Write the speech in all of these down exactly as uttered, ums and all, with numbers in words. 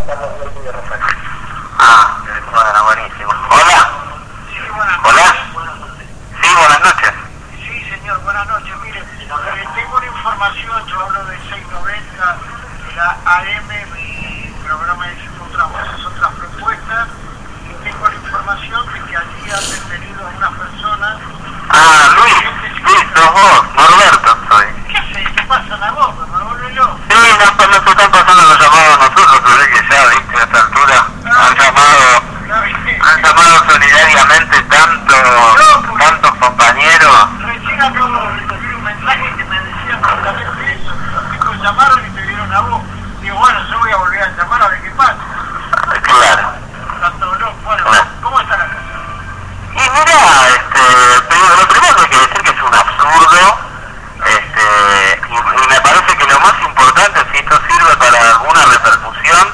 Ah, bueno, buenísimo. Hola. Sí, buenas Hola. noches. Buenas noches. Sí, buenas noches. Sí, señor, buenas noches. Mire, eh, tengo una información, yo hablo de seiscientos noventa, de la A M, mi programa es Otras Voces, Otras Propuestas, y tengo la información de que allí han detenido a una persona. Ah, Luis, Luis, sos vos, Norberto soy. ¿Qué haces? ¿Qué pasa la voz? ¿Me vuelvo yo? Sí, no, no se están pasando los llamados a nosotros, pero es que ya, viste, a esta altura han llamado, han llamado solidariamente tanto, tantos compañeros. Recién acabo de recibir un mensaje que me decía justamente eso, que los chicos llamaron y te dieron a vos. Digo, bueno, yo voy a volver a llamar a ver qué pasa. Claro. Tanto loco. Bueno, Claro. ¿cómo está la cosa? Y mira, este, pero lo primero que hay que decir que es un absurdo, este, y, y me parece que lo más importante, si esto sirve para alguna repercusión,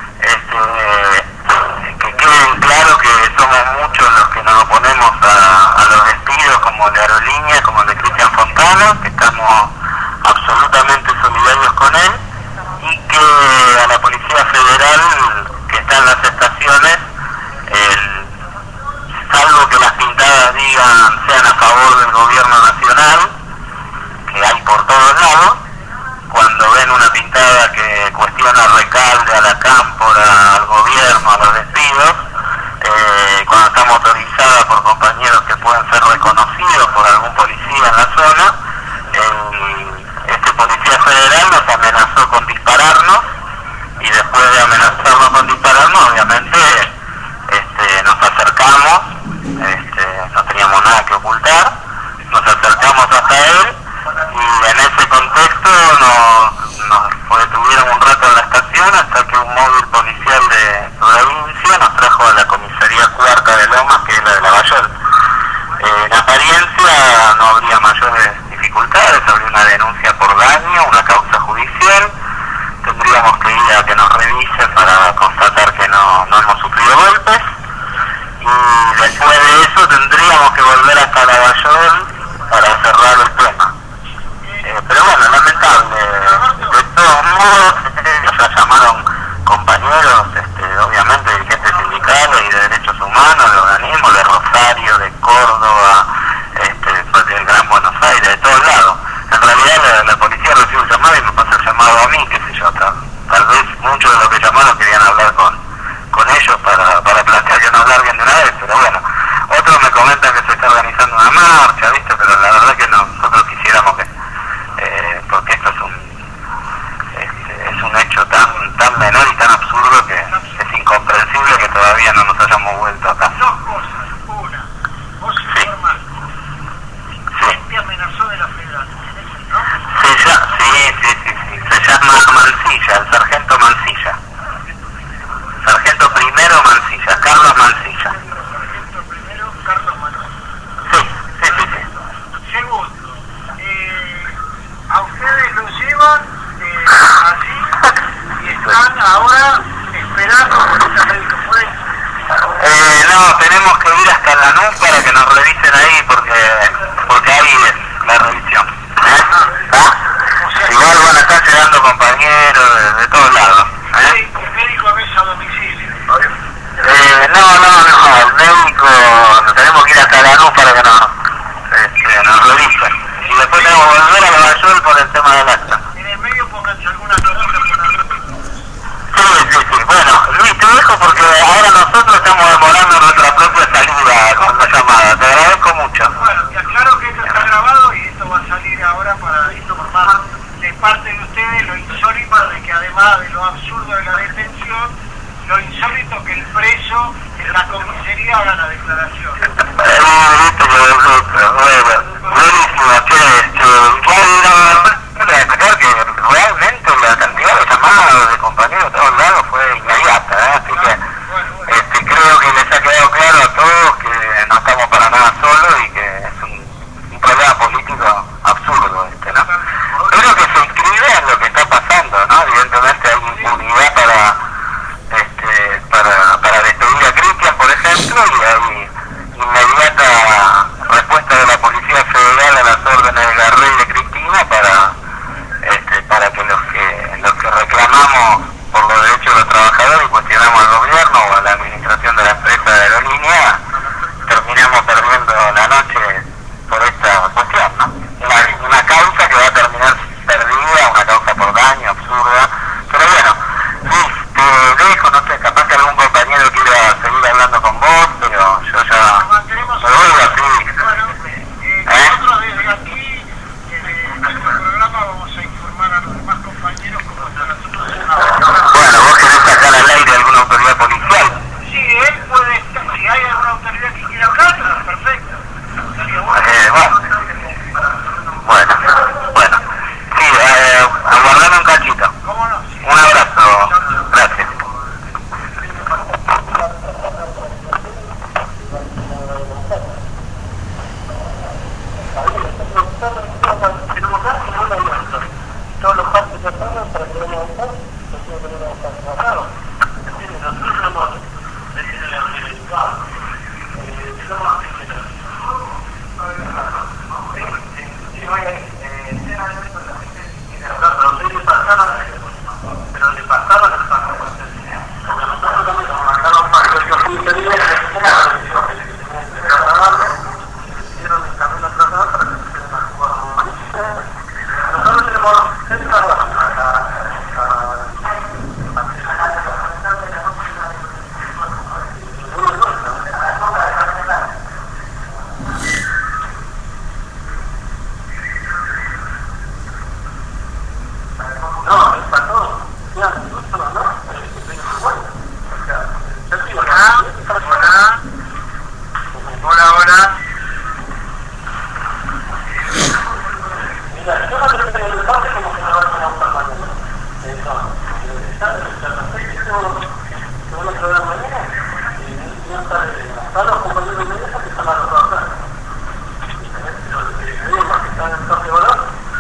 este, que queden claro que somos muchos los que nos oponemos a, a los despidos como el de Aerolínea, como el de Cristian Fontana, que estamos absolutamente solidarios con él, y que a la Policía Federal que está en las estaciones, el, salvo que las pintadas digan sean a favor del gobierno nacional, que hay por todos lados, cuando ven una pintada que cuestiona al Recalde, a la Cámpora, al gobierno, a los despidos, eh, cuando está motorizada por compañeros que pueden ser reconocidos por algún policía en la zona, el, este policía federal nos amenazó con dispararnos, y después de amenazarnos con dispararnos, obviamente este, nos acercamos, este, no teníamos nada que ocultar, nos acercamos hasta él, y en ese contexto nos, nos detuvieron un rato en la estación hasta que un móvil policial de provincia nos trajo a la comisaría cuarta de Lomas, que es la de Lavallol. Eh, en apariencia no habría mayores dificultades, habría una denuncia por daño, una causa judicial, tendríamos que ir a que nos revisen para constatar que no, no hemos sufrido golpes, y después de eso tendríamos que volver hasta Lavallol para cerrar el tema. Eh, pero bueno, lamentable. De todos modos, eh, ya llamaron compañeros, este, obviamente dirigentes sindicales y de derechos humanos, de organismos, de Rosario, de Córdoba, este, pues, del Gran Buenos Aires, de todos lados. En realidad la, la policía recibe un llamado y me pasa el llamado a mí, qué sé yo, tal, tal vez muchos de los que llamaron querían hablar con, con ellos para, para plantear que no larguen de una vez, pero bueno. Otros me comentan que se está organizando una marcha, ¿viste? Pero la verdad que no, nosotros quisiéramos que, eh, porque esto es un, es, es un hecho tan, tan menor y tan absurdo que es incomprensible que todavía no nos hayamos vuelto acá. Dos cosas. Una, vos Sí. informás. Sí. ¿Quién te amenazó de la federal? ¿Tenés el nombre? Se llama, sí, sí, sí, sí, se llama Mancilla, el sargento Mancilla. Sargento primero Mancilla, Carlos Mancilla. Sargento primero, Carlos Manuel. Sí, sí, sí, sí. Segundo, eh, a ustedes los llevan eh, así y están ahora esperando por esta médico forense. Eh, no, tenemos que ir hasta la Lanús para que nos revisen ahí porque, porque ahí es la revisión. ¿Eh? ¿Ah? Igual van a estar llegando compañeros de, de todos lados. ¿Eh? El médico es a domicilio. Eh, no, no, no, el médico, tenemos que ir hasta la Lanús para que nos, este, nos revisen. Y después tenemos que volver a Lavallol por el tema del acta. En el medio pónganse alguna notita por algo. Sí, sí, sí. Bueno, Luis, te dejo porque ahora nosotros estamos demorando nuestra propia salida con la llamada. Te agradezco mucho. Bueno, te aclaro que esto está grabado y esto va a salir ahora para informar de parte de ustedes lo insólito de que además de lo absurdo de la detención, lo insólito que el preso en la comisaría haga la declaración. Eh, viste que es bruto. Bueno, buenísimo, che, este, ya era destacar que realmente la cantidad de llamadas de compañeros de todos lados fue inmediata, ¿eh? Así que este, creo que les ha quedado claro a todos que no estamos para nada solos y que es un, un problema político absurdo este, ¿no? Creo que se inscribe en lo que está pasando, ¿no? Evidentemente hay impunidad para, este, para, para despedir a Cristian, por ejemplo, y hay inmediata respuesta de la policía acompañamos al gobierno o a la administración de la empresa de aerolínea, terminamos perdiendo la noche por esta cuestión, ¿no? Una, una causa que va a terminar perdida, una causa por daño absurda, pero bueno, Luis, te dejo, no sé, capaz que algún compañero quiera seguir hablando con vos, pero yo ya me vuelvo así. Bueno, eh, nosotros desde aquí, desde nuestro programa, vamos a informar a los demás compañeros cómo está la situación. Bueno, vos querés sacar al aire alguna autoridad policial. Sí, él puede estar, si hay alguna autoridad que quiera hablar, perfecto. Sería bueno. Eh, bueno, bueno, bueno. Sí, eh, aguardame un cachito. ¿Cómo no? Sí. Un abrazo, gracias. Todos los pasos que pasan para que no avanzar, no tiene que tener avanzado. Claro, entiende, nosotros hemos decidido la universidad, digamos, si no hay escena de esto, la gente tiene que hablar, pero ustedes le pasaron, pero le pasaron el paso, porque nosotros también nos mandaron para que los interiores de la escena, hicieron el camino tratado para que se den más jugadas. Nosotros tenemos cerca de la no, es para todos. Ya, nosotros no. Hola, hola. Hola, hola. Mira, yo no creo que en el parque como que me van a buscar mañana. Eso, está se van a probar mañana y ya está, están los compañeros de mesa que están a los dos acá. Los que están en el parque de valor.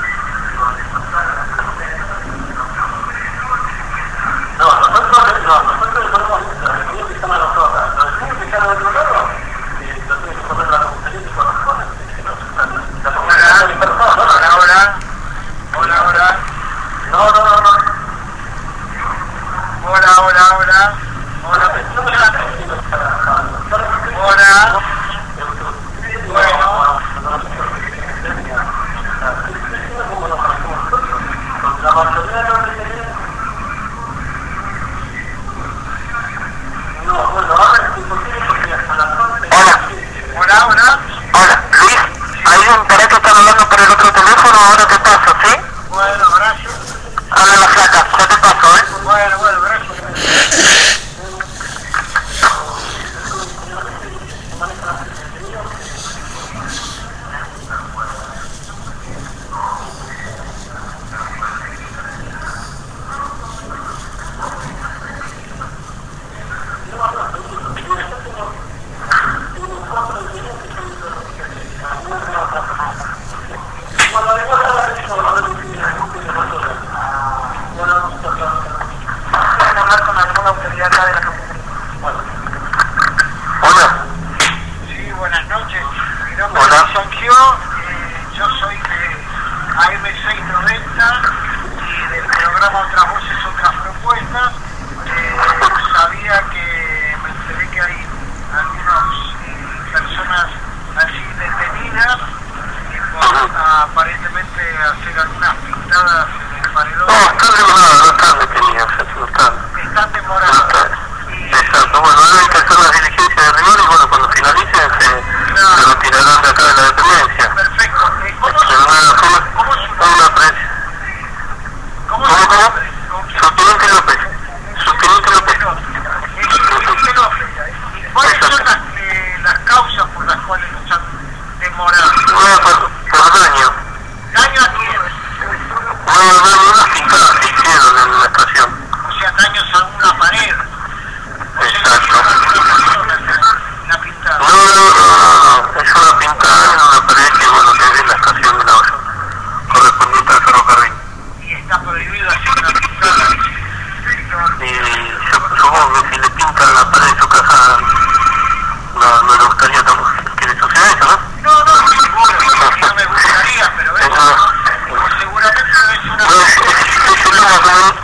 No, nosotros no, nosotros ponemos los niños que están a los dos acá. Los niños que están al otro lado, los tienen que poner la comisaría que corresponde. Hola, hola. Hola, hola. No, no, no, no. Hola, hola, hola. Hola. Hola. Bueno. La mayoría de los no, bueno, ahora es imposible porque hasta las once. Hola, hola. Hola, Luis, hay un para que están hablando por el otro teléfono, ahora te paso, ¿sí? Bueno, gracias. Habla la flaca, ya te paso, ¿eh? Bueno, bueno, gracias. Hola. Sí, buenas noches. Mi nombre es Sergio, eh, yo soy de A M seiscientos noventa y del programa Otras Voces, Otras Propuestas. Eh, sabía que me enteré que hay algunas eh, personas así detenidas y por aparentemente hacer algunas pintadas en el paredón. No, están demoradas, no están detenidas, no están. Están demoradas. Exacto, bueno, ahora hay que hacer las diligencias de rigor y bueno, cuando finalicen se, Claro. se retirarán de acá de la dependencia. Perfecto. Eh, ¿Cómo Pero su nada, nombre? ¿cómo- ¿Cómo su cómo nombre? la prensa? ¿Cómo ¿Cómo, su cómo? nombre? ¿Con quién? Subteniente López. Subteniente López. El subteniente López. ¿Y cuáles son las, eh, las causas por las cuales nos han demorado? No, por, por daño. ¿Daño a quién? No, no, unas pintadas que hicieron en la estación. O sea, daños a una pared. O sea, Exacto. una pintada. No, no, no, no, no, es una pintada en una pared que bueno, que es de la estación de la olla, correspondiente al ferrocarril. Y está prohibido hacer una pintada. Y yo supongo que si le pintan la pared de su casa, no, no le gustaría tampoco que le suceda eso, ¿no? No, no, seguro, no me gustaría, pero eso, Eso- seguramente no es una... No, es, es, es, es,